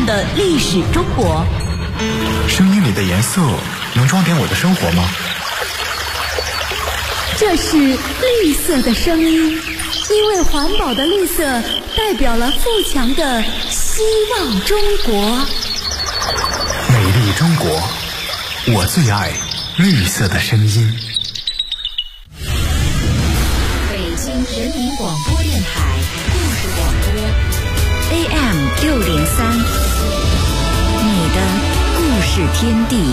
的历史中国。 声音里的颜色能装点我的生活吗？ 这是绿色的声音，因为环保的绿色代表了富强的希望中国。 美丽中国，我最爱绿色的声音。 北京人民广播电台故事广播 AM603，你的故事天地。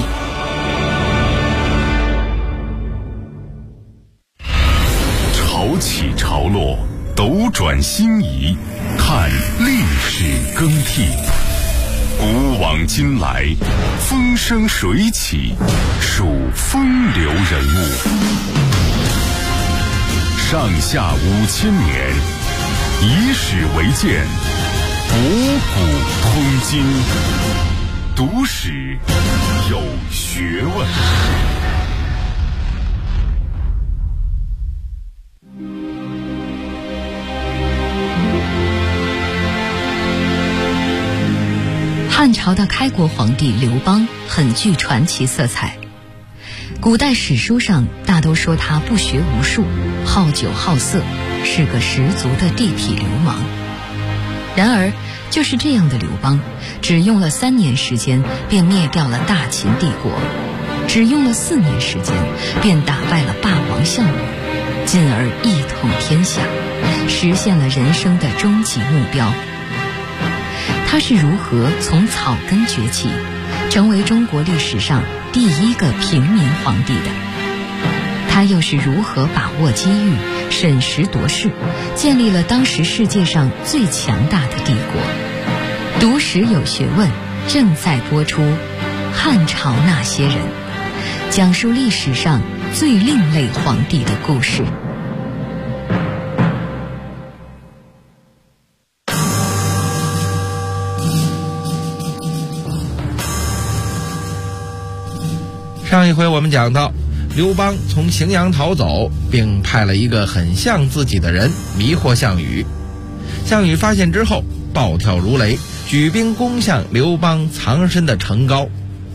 潮起潮落，斗转星移，看历史更替。古往今来，风生水起，数风流人物。上下5000年，以史为鉴，博古通今。读史有学问。 汉朝的开国皇帝刘邦很具传奇色彩，古代史书上大都说他不学无术，好酒好色，是个十足的地痞流氓。然而就是这样的刘邦，只用了3年时间便灭掉了大秦帝国，只用了4年时间便打败了霸王项羽，进而一统天下，实现了人生的终极目标。他是如何从草根崛起，成为中国历史上第一个平民皇帝的？他又是如何把握机遇，审时度势，建立了当时世界上最强大的帝国？读史有学问，正在播出《汉朝那些人》，讲述历史上最另类皇帝的故事。 上一回我们讲到，刘邦从荥阳逃走，并派了一个很像自己的人迷惑项羽。项羽发现之后，暴跳如雷，举兵攻向刘邦藏身的城高。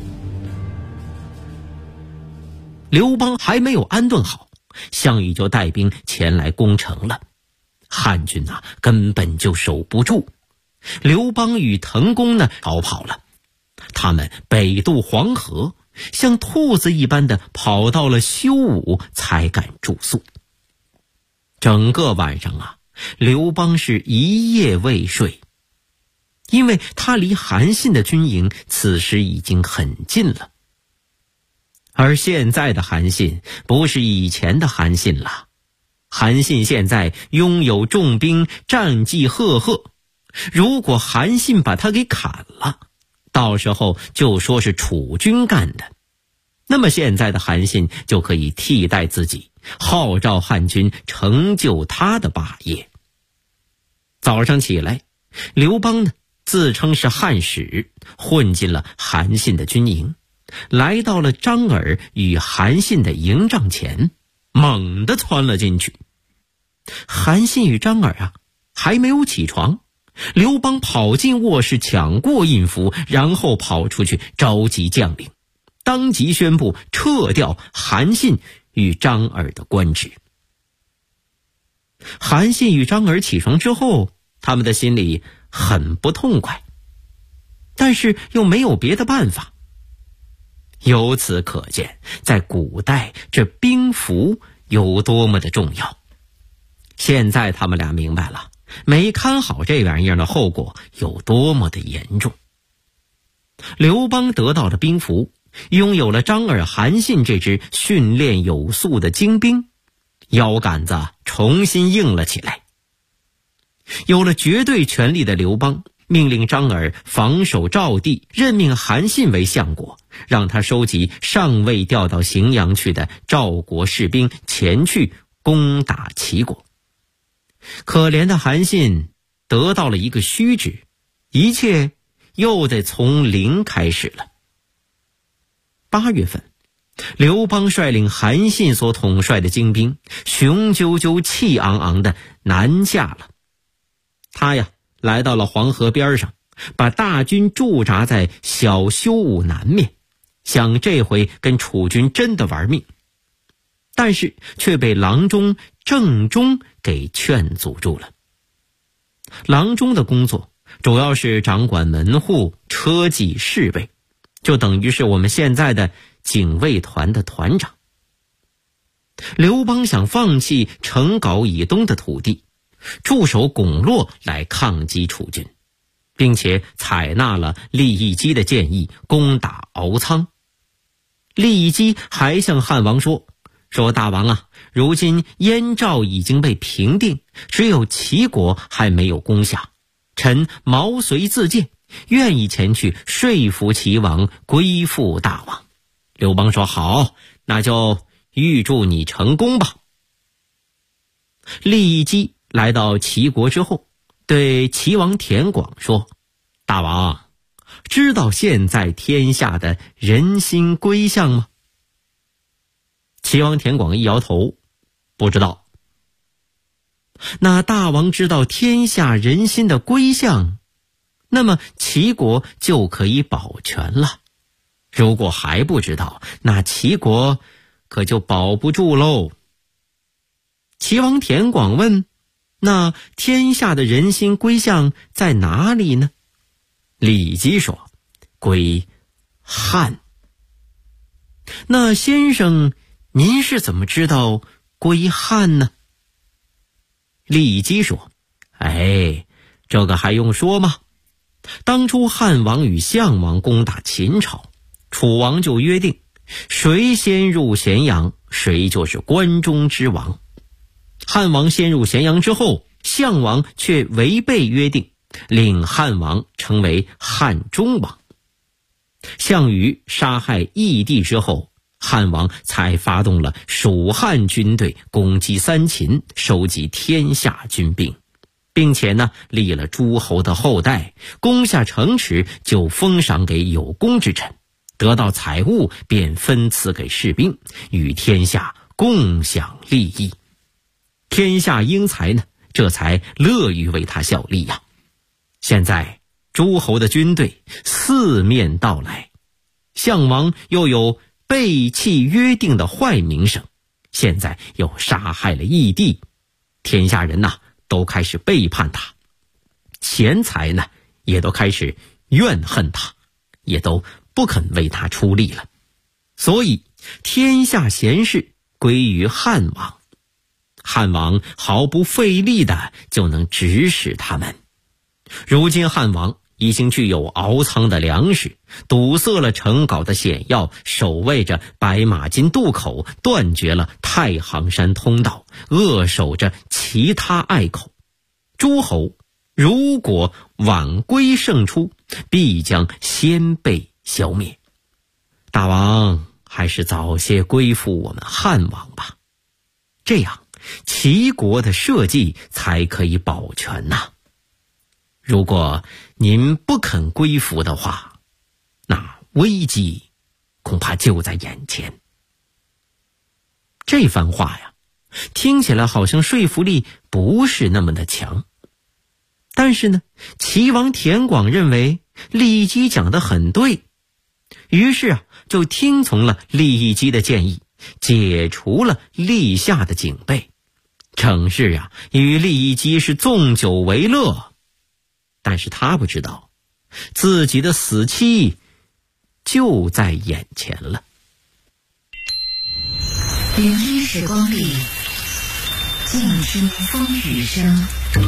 刘邦还没有安顿好，项羽就带兵前来攻城了。汉军根本就守不住。刘邦与滕公逃跑了，他们北渡黄河，像兔子一般的跑到了修武，才敢住宿。整个晚上刘邦是一夜未睡，因为他离韩信的军营此时已经很近了。而现在的韩信不是以前的韩信了，韩信现在拥有重兵，战绩赫赫。如果韩信把他给砍了，到时候就说是楚军干的，那么现在的韩信就可以替代自己，号召汉军成就他的霸业。早上起来，刘邦自称是汉使，混进了韩信的军营，来到了张耳与韩信的营帐前，猛地窜了进去。韩信与张耳还没有起床，刘邦跑进卧室抢过印符，然后跑出去召集将领，当即宣布撤掉韩信与张耳的官职。韩信与张耳起床之后，他们的心里很不痛快，但是又没有别的办法。由此可见，在古代这兵符有多么的重要。现在他们俩明白了，没看好这玩意儿的后果有多么的严重。刘邦得到了兵符，拥有了张耳、韩信这支训练有素的精兵，腰杆子重新硬了起来。有了绝对权力的刘邦，命令张耳防守赵地，任命韩信为相国，让他收集尚未调到荥阳去的赵国士兵前去攻打齐国。可怜的韩信得到了一个虚职，一切又得从零开始了。8月份，刘邦率领韩信所统帅的精兵雄赳赳气昂昂的南下了。他来到了黄河边上， 把大军驻扎在小修武南面，想这回跟楚军真的玩命，但是却被郎中郑忠给劝阻住了。郎中的工作主要是掌管门户、车骑、侍卫，就等于是我们现在的警卫团的团长。刘邦想放弃成皋以东的土地，驻守巩洛来抗击楚军，并且采纳了利益基的建议，攻打敖仓。利益基还向汉王说大王啊，如今燕赵已经被平定，只有齐国还没有攻下，臣毛遂自荐，愿意前去说服齐王归附大王。刘邦说好，那就预祝你成功吧。利益基来到齐国之后，对齐王田广说，大王知道现在天下的人心归向吗？齐王田广一摇头，不知道。那大王知道天下人心的归向，那么齐国就可以保全了。如果还不知道，那齐国可就保不住喽。齐王田广问，那天下的人心归向在哪里呢？利益基说，归汉。那先生您是怎么知道归汉呢？利益基说，这个还用说吗？当初汉王与项王攻打秦朝，楚王就约定，谁先入咸阳，谁就是关中之王。汉王先入咸阳之后，项王却违背约定，令汉王成为汉中王。项羽杀害义帝之后，汉王才发动了蜀汉军队攻击三秦，收集天下军兵，并且立了诸侯的后代，攻下城池就封赏给有功之臣，得到财物便分赐给士兵，与天下共享利益。天下英才这才乐于为他效力呀。现在诸侯的军队四面到来，项王又有背弃约定的坏名声，现在又杀害了义帝，天下人都开始背叛他，钱财也都开始怨恨他，也都不肯为他出力了。所以天下贤士归于汉王，汉王毫不费力的就能指使他们。如今汉王已经具有敖仓的粮食，堵塞了成皋的险要，守卫着白马津渡口，断绝了太行山通道，扼守着其他隘口。诸侯如果晚归胜出，必将先被消灭。大王还是早些归附我们汉王吧，这样齐国的社稷才可以保全呐。如果您不肯归服的话，那危机恐怕就在眼前。这番话呀，听起来好像说服力不是那么的强，但是齐王田广认为利益基讲得很对，于是就听从了利益基的建议，解除了立下的警备，正是与利益基是纵酒为乐。但是他不知道，自己的死期就在眼前了。 聆听时光里，静听风雨声。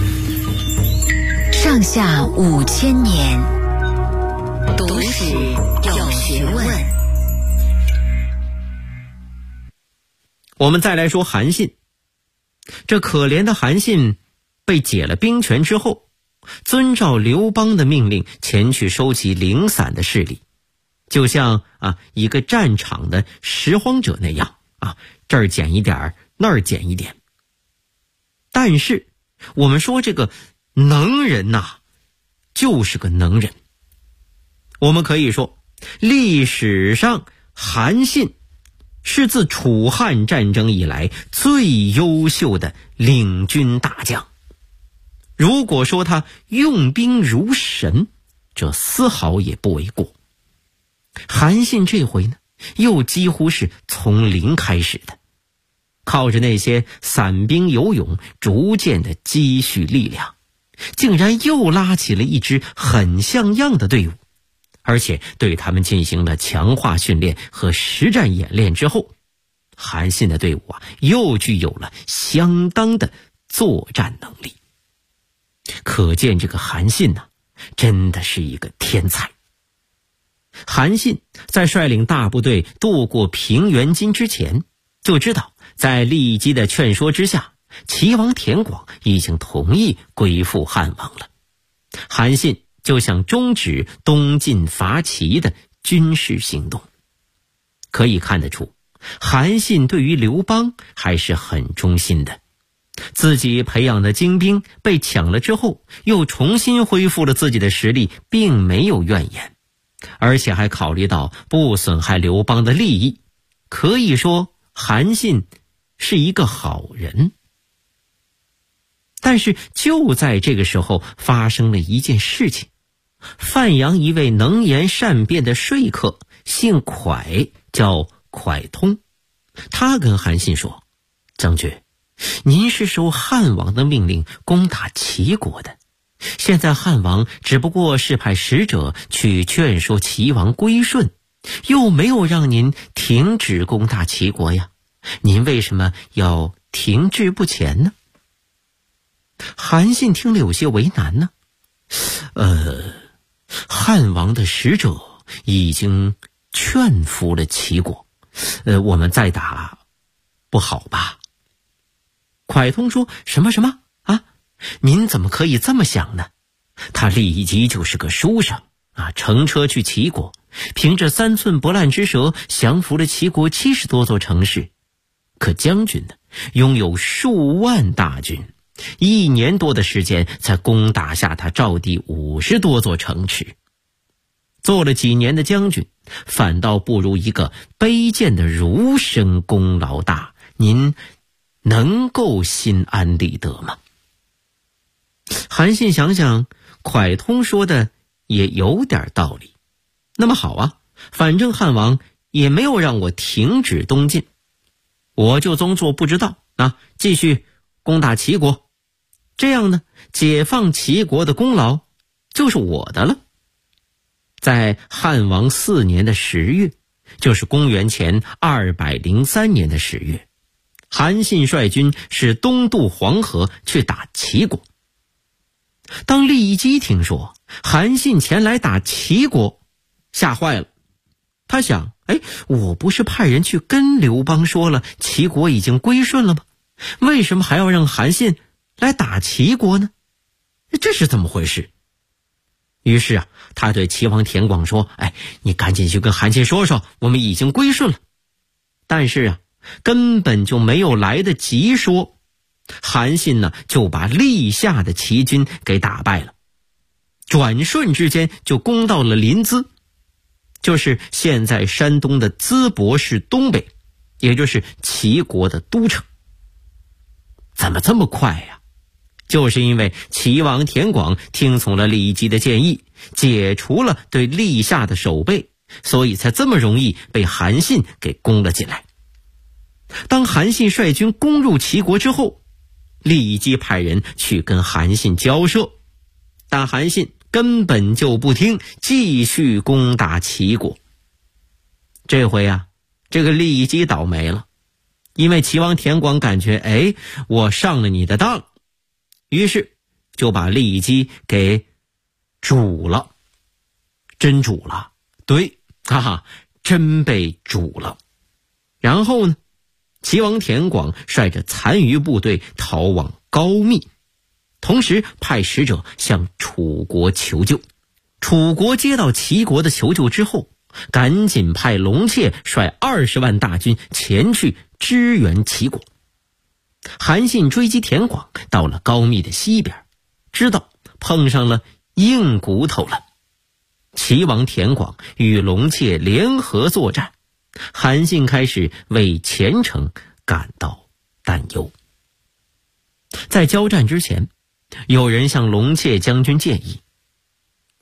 上下5000年，读史有学问。 我们再来说韩信。这可怜的韩信被解了兵权之后，遵照刘邦的命令前去收集零散的势力，就像一个战场的拾荒者那样这儿捡一点，那儿捡一点。但是我们说这个能人就是个能人。我们可以说，历史上韩信是自楚汉战争以来最优秀的领军大将。如果说他用兵如神， 这丝毫也不为过。韩信这回呢，又几乎是从零开始的，靠着那些散兵游勇，逐渐的积蓄力量，竟然又拉起了一支很像样的队伍，而且对他们进行了强化训练和实战演练之后，韩信的队伍又具有了相当的作战能力。可见这个韩信真的是一个天才。韩信在率领大部队渡过平原津之前，就知道在郦基的劝说之下，齐王田广已经同意归附汉王了。韩信就想终止东晋伐齐的军事行动。可以看得出，韩信对于刘邦还是很忠心的。自己培养的精兵被抢了之后，又重新恢复了自己的实力，并没有怨言，而且还考虑到不损害刘邦的利益。可以说韩信是一个好人。但是就在这个时候发生了一件事情。范阳一位能言善辩的说客，姓蒯，叫蒯通。他跟韩信说，将军，您是受汉王的命令攻打齐国的，现在汉王只不过是派使者去劝说齐王归顺，又没有让您停止攻打齐国呀，您为什么要停滞不前呢？韩信听了有些为难呢。汉王的使者已经劝服了齐国，我们再打不好吧？蒯通说，什么啊？您怎么可以这么想呢？他立即就是个书生乘车去齐国，凭着3寸不烂之舌降服了齐国70多座城市。可将军呢，拥有数万大军，1年多的时间才攻打下他赵地50多座城池。做了几年的将军，反倒不如一个卑贱的儒生功劳大，您能够心安理得吗？韩信想想，蒯通说的也有点道理。那么好啊，反正汉王也没有让我停止东进，我就装作不知道继续攻打齐国。这样呢，解放齐国的功劳就是我的了。在汉王4年的10月，就是公元前203年的10月，韩信率军是东渡黄河去打齐国。当郦基听说韩信前来打齐国，吓坏了。他想，我不是派人去跟刘邦说了齐国已经归顺了吗？为什么还要让韩信来打齐国呢？这是怎么回事？于是他对齐王田广说，你赶紧去跟韩信说说，我们已经归顺了。但是根本就没有来得及说，韩信呢就把郦下的齐军给打败了，转瞬之间就攻到了临淄，就是现在山东的淄博市东北，也就是齐国的都城。怎么这么快呀？就是因为齐王田广听从了郦基的建议，解除了对郦下的守备，所以才这么容易被韩信给攻了进来。当韩信率军攻入齐国之后，郦基派人去跟韩信交涉，但韩信根本就不听，继续攻打齐国。这回这个郦基倒霉了，因为齐王田广感觉我上了你的当，于是就把郦基给煮了。真煮了，对，真被煮了。然后呢，齐王田广率着残余部队逃往高密，同时派使者向楚国求救。楚国接到齐国的求救之后，赶紧派龙祁率20万大军前去支援齐国。韩信追击田广到了高密的西边，知道碰上了硬骨头了。齐王田广与龙祁联合作战，韩信开始为前程感到担忧。在交战之前，有人向龙祁将军建议，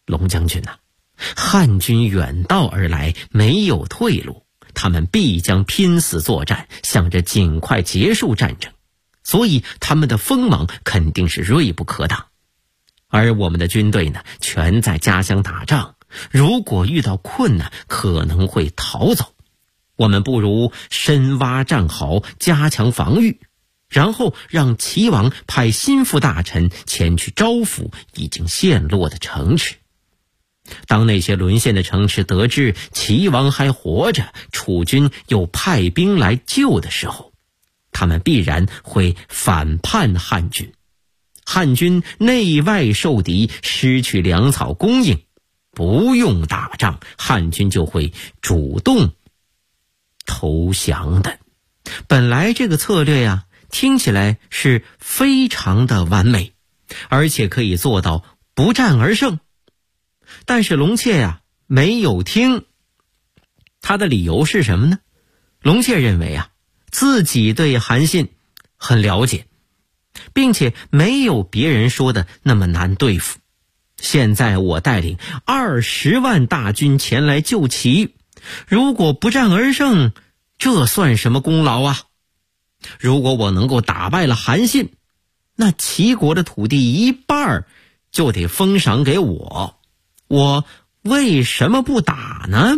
龙将军啊，汉军远道而来，没有退路，他们必将拼死作战，想着尽快结束战争，所以他们的锋芒肯定是锐不可挡。而我们的军队呢，全在家乡打仗，如果遇到困难，可能会逃走。我们不如深挖战壕，加强防御，然后让齐王派心腹大臣前去招抚已经陷落的城池。当那些沦陷的城池得知齐王还活着，楚军又派兵来救的时候，他们必然会反叛汉军。汉军内外受敌，失去粮草供应，不用打仗，汉军就会主动投降的。本来这个策略呀，听起来是非常的完美，而且可以做到不战而胜。但是龙切呀，没有听。他的理由是什么呢？龙切认为啊，自己对韩信很了解，并且没有别人说的那么难对付。现在我带领20万大军前来救齐，如果不战而胜，这算什么功劳啊？如果我能够打败了韩信，那齐国的土地一半就得封赏给我，我为什么不打呢？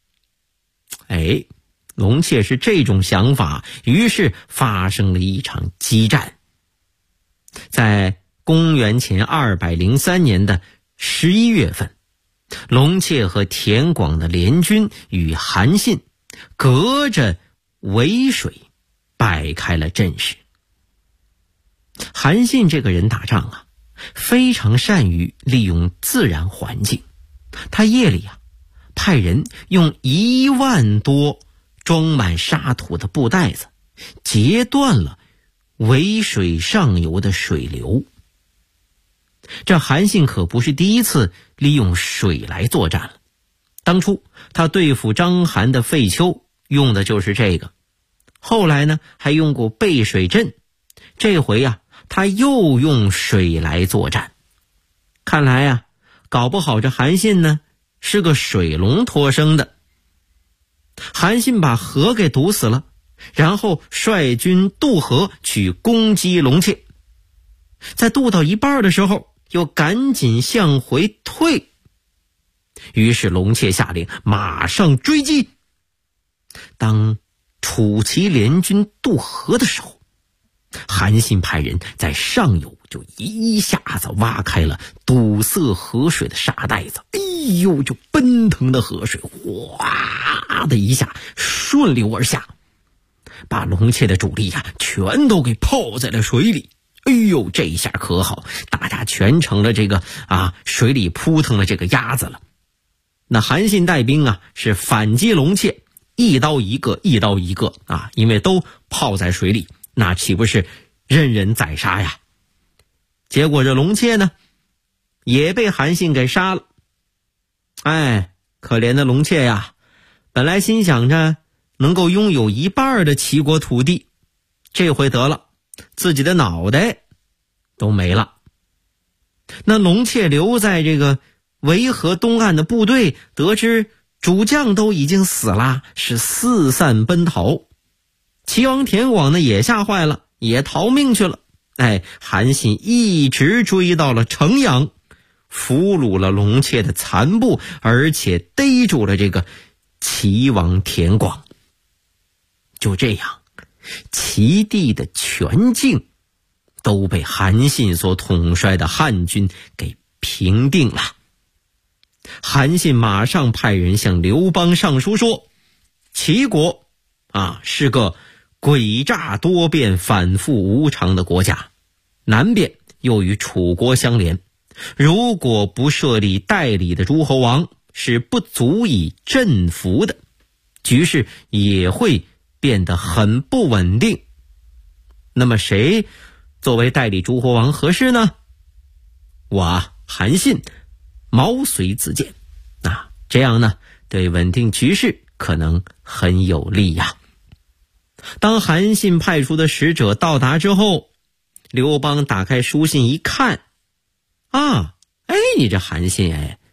龙切是这种想法，于是发生了一场激战。在公元前203年的11月份，龙切和田广的联军与韩信隔着渭水摆开了阵势。韩信这个人打仗啊，非常善于利用自然环境。他夜里啊，派人用1万多装满沙土的布袋子，截断了渭水上游的水流。这韩信可不是第一次利用水来作战了，当初他对付章邯的废丘用的就是这个，后来呢还用过背水阵，这回啊他又用水来作战。看来啊，搞不好这韩信呢是个水龙托生的。韩信把河给堵死了，然后率军渡河去攻击龙切，在渡到一半的时候又赶紧向回退。于是龙切下令马上追击。当楚齐联军渡河的时候，韩信派人在上游就一下子挖开了堵塞河水的沙袋子，就奔腾的河水哗的一下顺流而下，把龙切的主力全都给泡在了水里。这一下可好，大家全成了这个水里扑腾的这个鸭子了。那韩信带兵是反击龙切，一刀一个因为都泡在水里，那岂不是任人宰杀呀？结果这龙切呢也被韩信给杀了。可怜的龙切呀，本来心想着能够拥有一半的齐国土地，这回得了，自己的脑袋都没了。那龙切留在这个渭河东岸的部队得知主将都已经死了，是四散奔逃。齐王田广呢也吓坏了，也逃命去了。韩信一直追到了城阳，俘虏了龙切的残部，而且逮住了这个齐王田广。就这样，齐地的全境都被韩信所统帅的汉军给平定了。韩信马上派人向刘邦上书说，齐国是个诡诈多变、反复无常的国家，南边又与楚国相连，如果不设立代理的诸侯王，是不足以镇服的，局势也会变得很不稳定。那么谁作为代理诸侯王合适呢？我韩信毛遂自荐，这样呢对稳定局势可能很有利呀。当韩信派出的使者到达之后，刘邦打开书信一看，你这韩信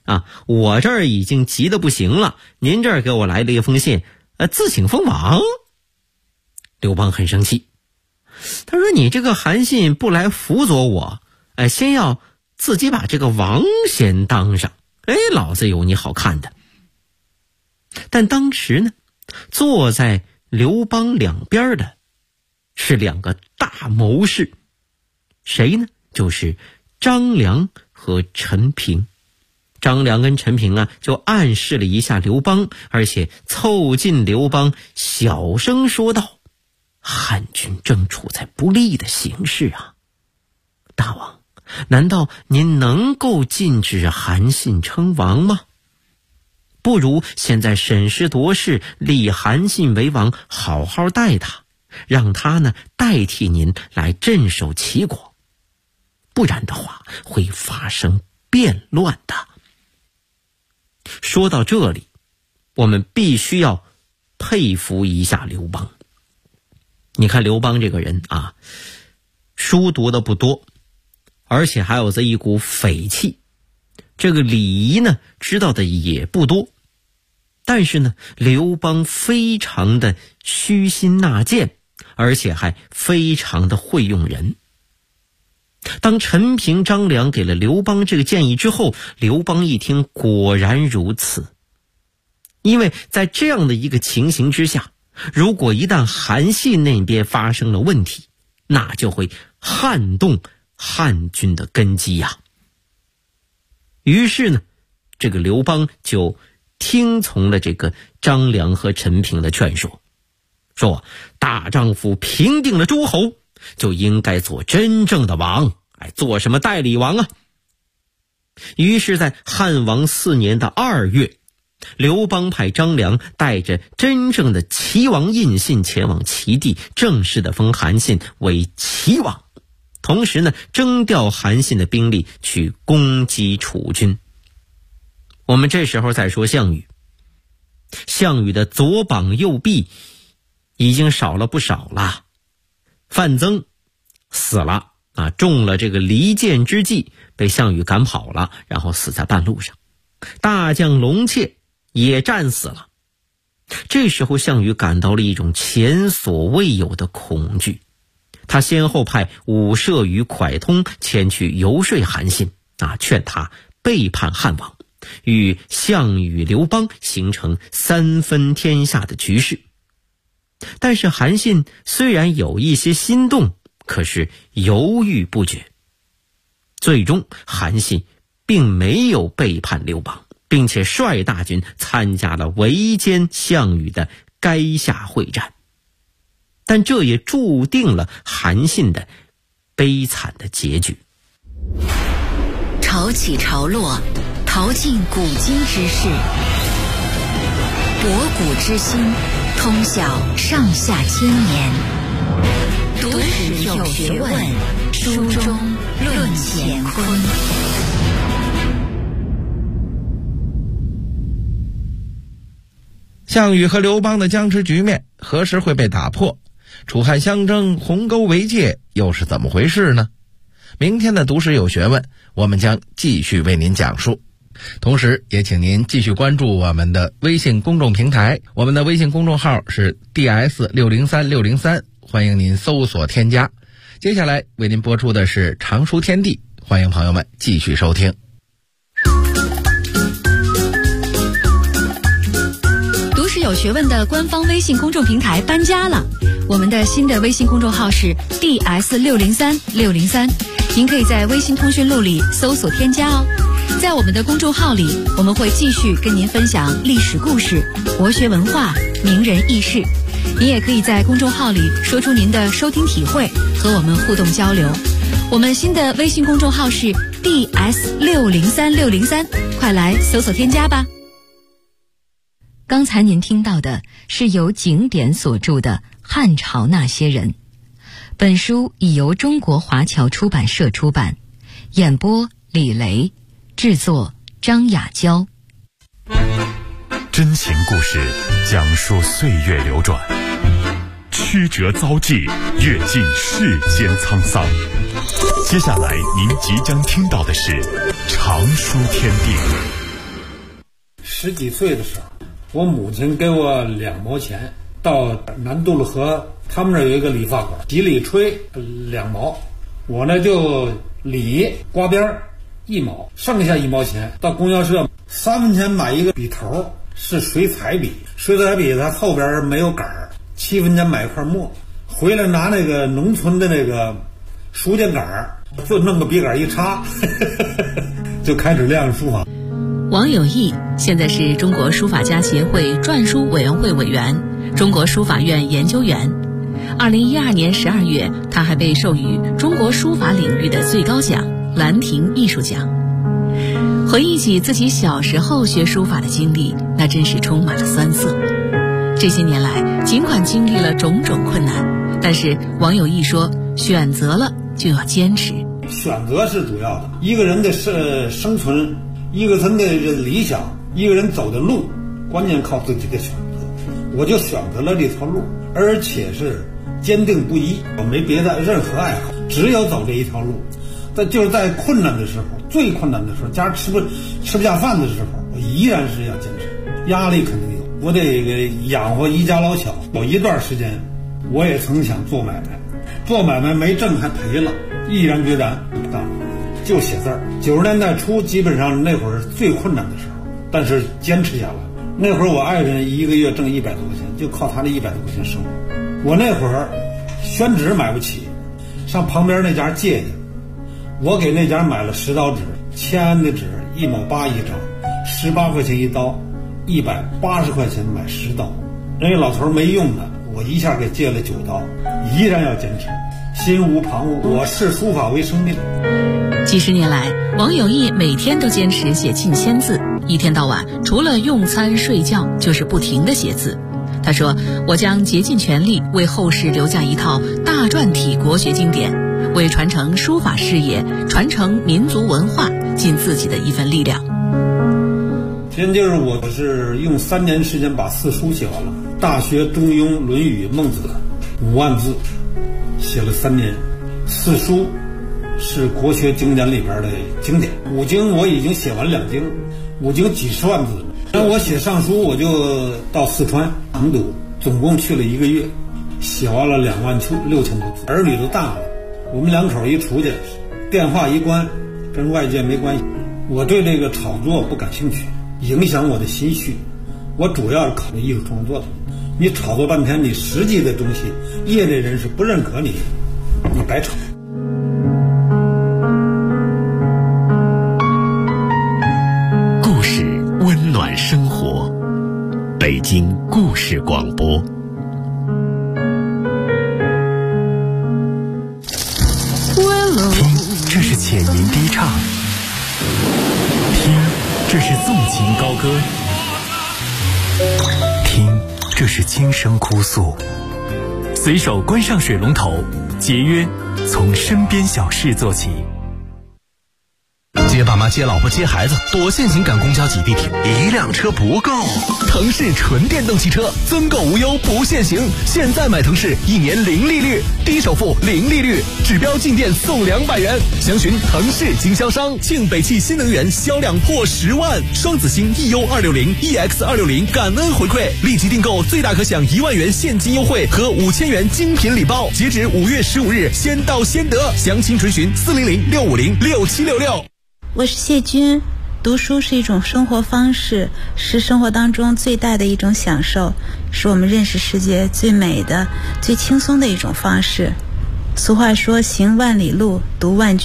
啊，我这儿已经急得不行了，您这儿给我来了一封信，自请封王。刘邦很生气，他说你这个韩信不来辅佐我，先要自己把这个王先当上，老子有你好看的。但当时呢，坐在刘邦两边的是两个大谋士，谁呢？就是张良和陈平。张良跟陈平啊，就暗示了一下刘邦，而且凑近刘邦，小声说道：汉军正处在不利的形势啊，大王，难道您能够禁止韩信称王吗？不如现在审时度势，立韩信为王，好好待他，让他呢代替您来镇守齐国，不然的话会发生变乱的。说到这里，我们必须要佩服一下刘邦。你看刘邦这个人啊，书读的不多，而且还有这一股匪气，这个礼仪呢知道的也不多，但是呢刘邦非常的虚心纳谏，而且还非常的会用人。当陈平、张良给了刘邦这个建议之后，刘邦一听果然如此。因为在这样的一个情形之下，如果一旦韩信那边发生了问题，那就会撼动汉军的根基呀。于是呢，这个刘邦就听从了这个张良和陈平的劝说，说大丈夫平定了诸侯，就应该做真正的王，做什么代理王啊？于是在汉王4年的2月，刘邦派张良带着真正的齐王印信前往齐地，正式的封韩信为齐王，同时呢征调韩信的兵力去攻击楚军。我们这时候再说项羽，项羽的左膀右臂已经少了不少了。范增死了啊，中了这个离间之计，被项羽赶跑了，然后死在半路上。大将龙切也战死了。这时候项羽感到了一种前所未有的恐惧，他先后派伍射与蒯通前去游说韩信啊，劝他背叛汉王，与项羽、刘邦形成3分天下的局势。但是韩信虽然有一些心动，可是犹豫不决。最终韩信并没有背叛刘邦，并且率大军参加了围歼项羽的垓下会战。但这也注定了韩信的悲惨的结局。 潮起潮落，淘尽古今之事，博古之今，通晓上下千年。读史有学问，书中论乾坤。 项羽和刘邦的僵持局面何时会被打破？楚汉相争，鸿沟为界，又是怎么回事呢？明天的读史有学问，我们将继续为您讲述。同时也请您继续关注我们的微信公众平台，我们的微信公众号是 DS603603，欢迎您搜索添加。接下来为您播出的是常书天地，欢迎朋友们继续收听。 读史有学问的官方微信公众平台搬家了，我们的新的微信公众号是 DS603603，您可以在微信通讯录里搜索添加哦。在我们的公众号里，我们会继续跟您分享历史故事、国学文化、名人轶事。您也可以在公众号里说出您的收听体会，和我们互动交流。我们新的微信公众号是 DS603603，快来搜索添加吧。 刚才您听到的是由景典所著的《汉朝那些人》，本书已由中国华侨出版社出版，演播李雷，制作张雅娇。 真情故事讲述岁月流转，曲折遭际，阅尽世间沧桑。接下来您即将听到的是常书天地。 10几岁的时候，我母亲给我2毛钱，到南渡了河，他们那有一个理发馆，洗理吹2毛，我呢就理刮边1毛，剩下1毛钱到供销社3分钱买一个笔头，是水彩笔，水彩笔它后边没有杆儿，7分钱买一块墨，回来拿那个农村的那个书架杆儿，就弄个笔杆一插就开始练书法。 王有义现在是中国书法家协会篆书委员会委员、中国书法院研究员。2012年12月，他还被授予中国书法领域的最高奖兰亭艺术奖。回忆起自己小时候学书法的经历，那真是充满了酸涩。这些年来，尽管经历了种种困难，但是王有义说，选择了就要坚持。 选择是主要的，一个人的生存，一个人的理想，一个人走的路，关键靠自己的选择。我就选择了这条路，而且是坚定不移，我没别的任何爱好，只有走这一条路。就是在困难的时候，最困难的时候，家吃不下饭的时候，我依然是要坚持。压力肯定有，我得养活一家老小。有一段时间，我也曾想做买卖，做买卖没挣还赔了，毅然决然就写字儿。90年代初，基本上那会儿是最困难的时候，但是坚持下来。那会儿我爱人一个月挣100多块钱，就靠他这100多块钱生活。我那会儿宣纸买不起，上旁边那家借去，我给那家买了10刀纸，签的纸1毛8一张，18块钱一刀，180块钱买10刀。人家老头没用的，我一下给借了9刀，依然要坚持，心无旁骛，我视书法为生命。 几十年来，王有义每天都坚持写近1000字，一天到晚除了用餐睡觉就是不停地写字。他说，我将竭尽全力为后世留下一套大篆体国学经典，为传承书法事业、传承民族文化尽自己的一份力量。 现在就是我是用3年时间把4书写完了，《大学》《中庸》《论语》《孟子》5万字，写了3年。4书是国学经典里边的经典，5经我已经写完2经，5经几十万字。然后我写上书，我就到四川成都，总共去了1个月，写完了26000多字。儿女都大了，我们2口一出去，电话一关，跟外界没关系。我对这个炒作不感兴趣，影响我的心绪。我主要是考虑艺术创作的。你炒作半天，你实际的东西，业内人士不认可你，你白炒。 故事温暖生活，北京故事广播。听，这是浅吟低唱；听，这是纵情高歌；听，这是轻声哭诉。随手关上水龙头，节约从身边小事做起。接爸妈、接老婆、接孩子，多限行赶公交挤地铁，一辆车不够。腾势纯电动汽车，增购无忧不限行。现在买腾势，1年0利率，低首付0利率，指标进店送200元。详询腾势经销商。庆北汽新能源销量破10万，双子星 EU260、EX260 感恩回馈，立即订购最大可享1万元现金优惠和5000元精品礼包，截止5月15日，先到先得。详情垂询400-650-6766。 我是谢军。读书是一种生活方式，是生活当中最大的一种享受，是我们认识世界最美的、最轻松的一种方式。俗话说，行万里路，读万卷